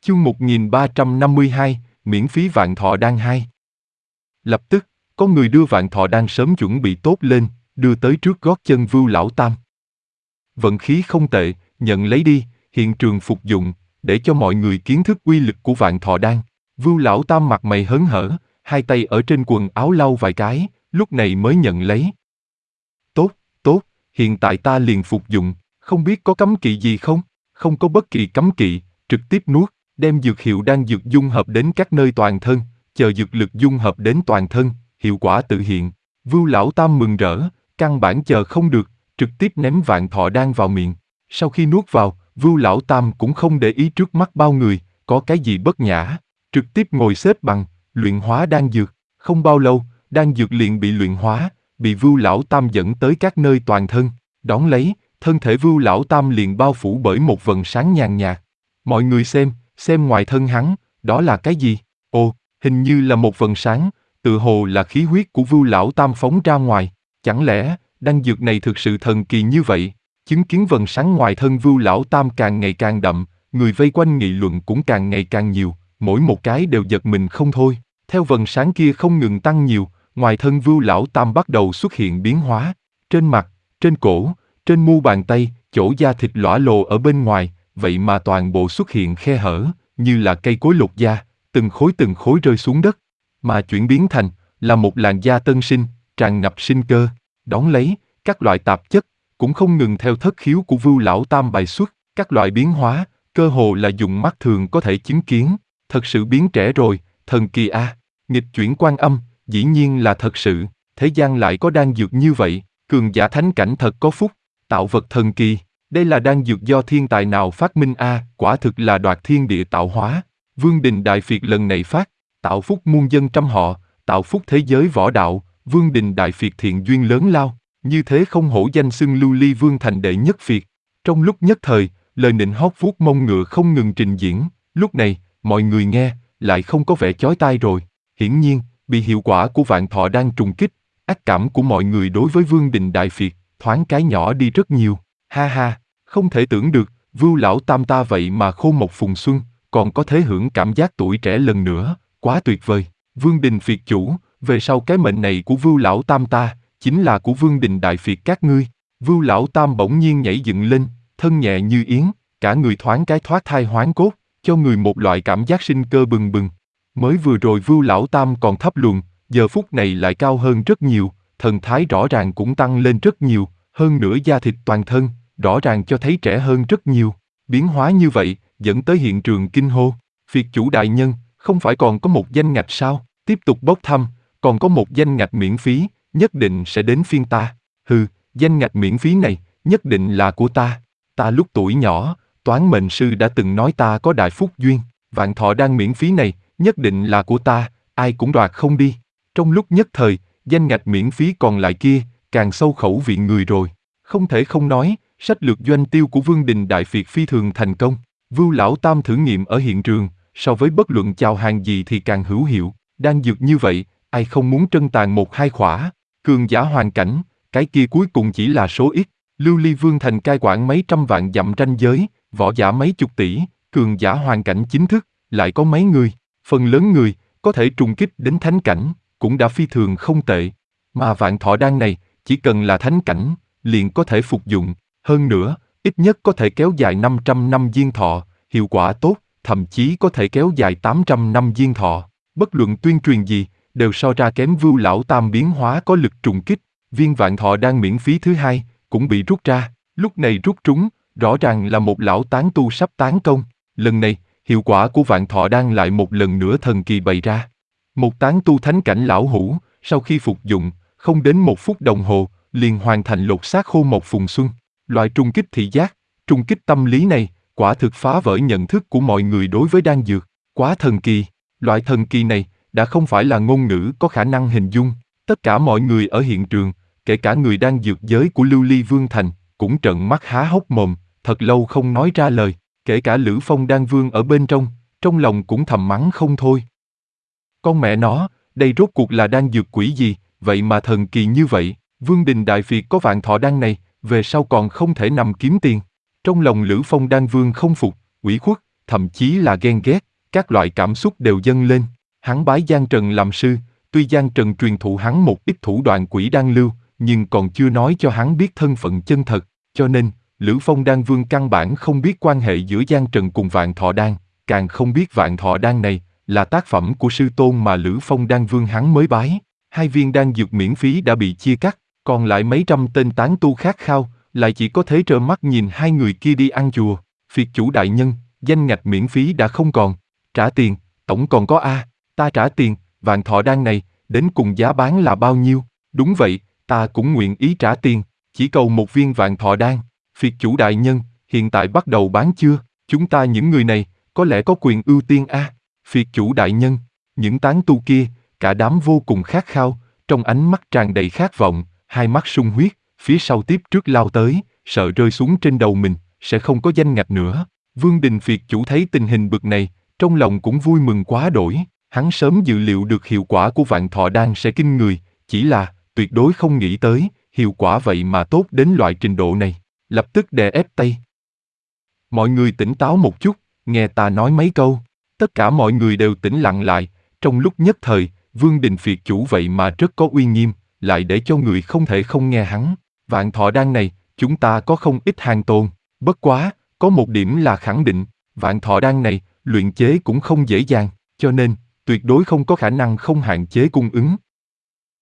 Chương 1352, miễn phí vạn thọ đan 2. Lập tức, có người đưa vạn thọ đan sớm chuẩn bị tốt lên, đưa tới trước gót chân Vưu Lão Tam. Vận khí không tệ, nhận lấy đi, hiện trường phục dụng, để cho mọi người kiến thức uy lực của vạn thọ đan. Vưu Lão Tam mặt mày hớn hở, hai tay ở trên quần áo lau vài cái, lúc này mới nhận lấy. Tốt, tốt, hiện tại ta liền phục dụng, không biết có cấm kỵ gì không? Không có bất kỳ cấm kỵ, trực tiếp nuốt, đem dược hiệu đan dược dung hợp đến các nơi toàn thân, chờ dược lực dung hợp đến toàn thân, hiệu quả tự hiện. Vưu Lão Tam mừng rỡ, căn bản chờ không được, trực tiếp ném vạn thọ đan vào miệng. Sau khi nuốt vào, Vưu Lão Tam cũng không để ý trước mắt bao người, có cái gì bất nhã, trực tiếp ngồi xếp bằng, luyện hóa đan dược. Không bao lâu, đan dược liền bị luyện hóa, bị Vưu Lão Tam dẫn tới các nơi toàn thân, đón lấy, thân thể Vưu Lão Tam liền bao phủ bởi một vầng sáng nhàn nhạt. Mọi người xem ngoài thân hắn, đó là cái gì? Ồ, hình như là một vầng sáng, tự hồ là khí huyết của Vưu Lão Tam phóng ra ngoài. Chẳng lẽ, đan dược này thực sự thần kỳ như vậy? Chứng kiến vầng sáng ngoài thân Vưu Lão Tam càng ngày càng đậm, người vây quanh nghị luận cũng càng ngày càng nhiều, mỗi một cái đều giật mình không thôi. Theo vầng sáng kia không ngừng tăng nhiều, ngoài thân Vưu Lão Tam bắt đầu xuất hiện biến hóa. Trên mặt, trên cổ, trên mu bàn tay, chỗ da thịt lõa lồ ở bên ngoài, vậy mà toàn bộ xuất hiện khe hở, như là cây cối lột da, từng khối rơi xuống đất, mà chuyển biến thành là một làn da tân sinh, tràn ngập sinh cơ. Đón lấy, các loại tạp chất cũng không ngừng theo thất khiếu của Vưu Lão Tam bài xuất, các loại biến hóa, cơ hồ là dùng mắt thường có thể chứng kiến, thật sự biến trẻ rồi, thần kỳ a, nghịch chuyển quan âm, dĩ nhiên là thật sự, thế gian lại có đan dược như vậy, cường giả thánh cảnh thật có phúc, tạo vật thần kỳ, đây là đan dược do thiên tài nào phát minh a, quả thực là đoạt thiên địa tạo hóa. Vương Đình Đại Phiệt lần này phát, tạo phúc muôn dân trăm họ, tạo phúc thế giới võ đạo, Vương Đình Đại Phiệt thiện duyên lớn lao, như thế không hổ danh xưng Lưu Ly Vương thành đệ nhất phiệt. Trong lúc nhất thời, lời nịnh hót vuốt mông ngựa không ngừng trình diễn, lúc này, mọi người nghe, lại không có vẻ chói tai rồi. Hiển nhiên, bị hiệu quả của vạn thọ đan trùng kích, ác cảm của mọi người đối với Vương Đình Đại Phiệt, thoáng cái nhỏ đi rất nhiều. Ha ha, không thể tưởng được, Vưu Lão Tam ta vậy mà khô một phùng xuân, còn có thể hưởng cảm giác tuổi trẻ lần nữa, quá tuyệt vời. Vương Đình Phiệt chủ, về sau cái mệnh này của Vưu Lão Tam ta, chính là của Vương Đình Đại Phiệt các ngươi. Vưu Lão Tam bỗng nhiên nhảy dựng lên, thân nhẹ như yến, cả người thoáng cái thoát thai hoán cốt, cho người một loại cảm giác sinh cơ bừng bừng. Mới vừa rồi Vưu Lão Tam còn thấp luồng, giờ phút này lại cao hơn rất nhiều, thần thái rõ ràng cũng tăng lên rất nhiều, hơn nữa da thịt toàn thân, rõ ràng cho thấy trẻ hơn rất nhiều. Biến hóa như vậy, dẫn tới hiện trường kinh hô. Phiệt chủ đại nhân, không phải còn có một danh ngạch sao? Tiếp tục bốc thăm, còn có một danh ngạch miễn phí, nhất định sẽ đến phiên ta. Hừ, danh ngạch miễn phí này, nhất định là của ta. Ta lúc tuổi nhỏ, toán mệnh sư đã từng nói ta có đại phúc duyên, vạn thọ đan miễn phí này, nhất định là của ta, ai cũng đoạt không đi. Trong lúc nhất thời, danh ngạch miễn phí còn lại kia, càng sâu khẩu vị người rồi. Không thể không nói, sách lược doanh tiêu của Vương Đình Đại Phiệt phi thường thành công. Vưu Lão Tam thử nghiệm ở hiện trường, so với bất luận chào hàng gì thì càng hữu hiệu. Đan dược như vậy, ai không muốn trân tàn một hai khỏa. Cường giả hoàn cảnh, cái kia cuối cùng chỉ là số ít. Lưu Ly Vương thành cai quản mấy trăm vạn dặm ranh giới, võ giả mấy chục tỷ, cường giả hoàn cảnh chính thức, lại có mấy người. Phần lớn người, có thể trùng kích đến thánh cảnh, cũng đã phi thường không tệ. Mà vạn thọ đan này, chỉ cần là thánh cảnh, liền có thể phục dụng. Hơn nữa, ít nhất có thể kéo dài 500 năm diên thọ, hiệu quả tốt, thậm chí có thể kéo dài 800 năm diên thọ. Bất luận tuyên truyền gì, đều so ra kém Vưu Lão Tam biến hóa có lực trùng kích. Viên vạn thọ đan miễn phí thứ hai, cũng bị rút ra. Lúc này rút trúng, rõ ràng là một lão tán tu sắp tán công. Lần này, hiệu quả của vạn thọ đan lại một lần nữa thần kỳ bày ra. Một tán tu thánh cảnh lão hủ, sau khi phục dụng, không đến 1 phút đồng hồ, liền hoàn thành lột xác khô một phùng xuân. Loại trùng kích thị giác, trùng kích tâm lý này, quả thực phá vỡ nhận thức của mọi người đối với đan dược. Quá thần kỳ, loại thần kỳ này, đã không phải là ngôn ngữ có khả năng hình dung. Tất cả mọi người ở hiện trường, kể cả người đan dược giới của Lưu Ly Vương thành, cũng trợn mắt há hốc mồm, thật lâu không nói ra lời. Kể cả Lữ Phong Đan Vương ở bên trong lòng cũng thầm mắng không thôi. Con mẹ nó, đây rốt cuộc là đan dược quỷ gì, vậy mà thần kỳ như vậy. Vương Đình Đại Phiệt có vạn thọ đan này, về sau còn không thể nằm kiếm tiền. Trong lòng Lữ Phong Đan Vương không phục, ủy khuất, thậm chí là ghen ghét, các loại cảm xúc đều dâng lên. Hắn bái Giang Trần làm sư, tuy Giang Trần truyền thụ hắn một ít thủ đoạn quỷ đan lưu, nhưng còn chưa nói cho hắn biết thân phận chân thật, cho nên, Lữ Phong Đan Vương căn bản không biết quan hệ giữa Giang Trần cùng Vạn Thọ Đan, càng không biết Vạn Thọ Đan này là tác phẩm của sư tôn mà Lữ Phong Đan Vương hắn mới bái. 2 viên đan dược miễn phí đã bị chia cắt, còn lại mấy trăm tên tán tu khát khao, lại chỉ có thể trơ mắt nhìn 2 người kia đi ăn chùa. Phiệt chủ đại nhân, danh ngạch miễn phí đã không còn, trả tiền, tổng còn có a, ta trả tiền, Vạn Thọ Đan này, đến cùng giá bán là bao nhiêu? Đúng vậy, ta cũng nguyện ý trả tiền, chỉ cầu một viên Vạn Thọ Đan. Phiệt chủ đại nhân, hiện tại bắt đầu bán chưa? Chúng ta những người này, có lẽ có quyền ưu tiên a. Phiệt chủ đại nhân, những tán tu kia, cả đám vô cùng khát khao, trong ánh mắt tràn đầy khát vọng, hai mắt sung huyết, phía sau tiếp trước lao tới, sợ rơi xuống trên đầu mình, sẽ không có danh ngạch nữa. Vương Đình Phiệt chủ thấy tình hình bực này, trong lòng cũng vui mừng quá đổi, hắn sớm dự liệu được hiệu quả của Vạn Thọ Đan sẽ kinh người, chỉ là, tuyệt đối không nghĩ tới, hiệu quả vậy mà tốt đến loại trình độ này, lập tức đè ép tay. Mọi người tỉnh táo một chút, nghe ta nói mấy câu, tất cả mọi người đều tĩnh lặng lại, trong lúc nhất thời, Vương Đình Phiệt chủ vậy mà rất có uy nghiêm, lại để cho người không thể không nghe hắn. Vạn Thọ Đan này, chúng ta có không ít hàng tồn, bất quá, có một điểm là khẳng định, Vạn Thọ Đan này, luyện chế cũng không dễ dàng, cho nên, tuyệt đối không có khả năng không hạn chế cung ứng,